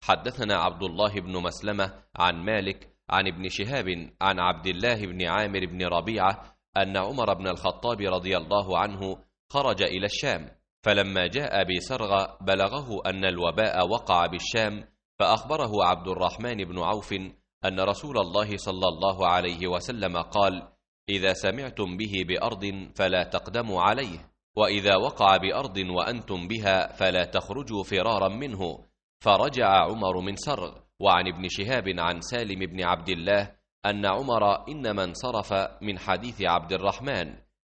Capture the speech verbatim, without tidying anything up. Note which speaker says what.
Speaker 1: حدثنا عبد الله بن مسلمة عن مالك عن ابن شهاب عن عبد الله بن عامر بن ربيعة أن عمر بن الخطاب رضي الله عنه خرج إلى الشام، فلما جاء بسرغ بلغه أن الوباء وقع بالشام، فأخبره عبد الرحمن بن عوف أن رسول الله صلى الله عليه وسلم قال: إذا سمعتم به بأرض فلا تقدموا عليه، وإذا وقع بأرض وأنتم بها فلا تخرجوا فرارا منه. فرجع عمر من سرغ. وعن ابن شهاب عن سالم بن عبد الله أن عمر إنما انصرف من حديث عبد الرحمن،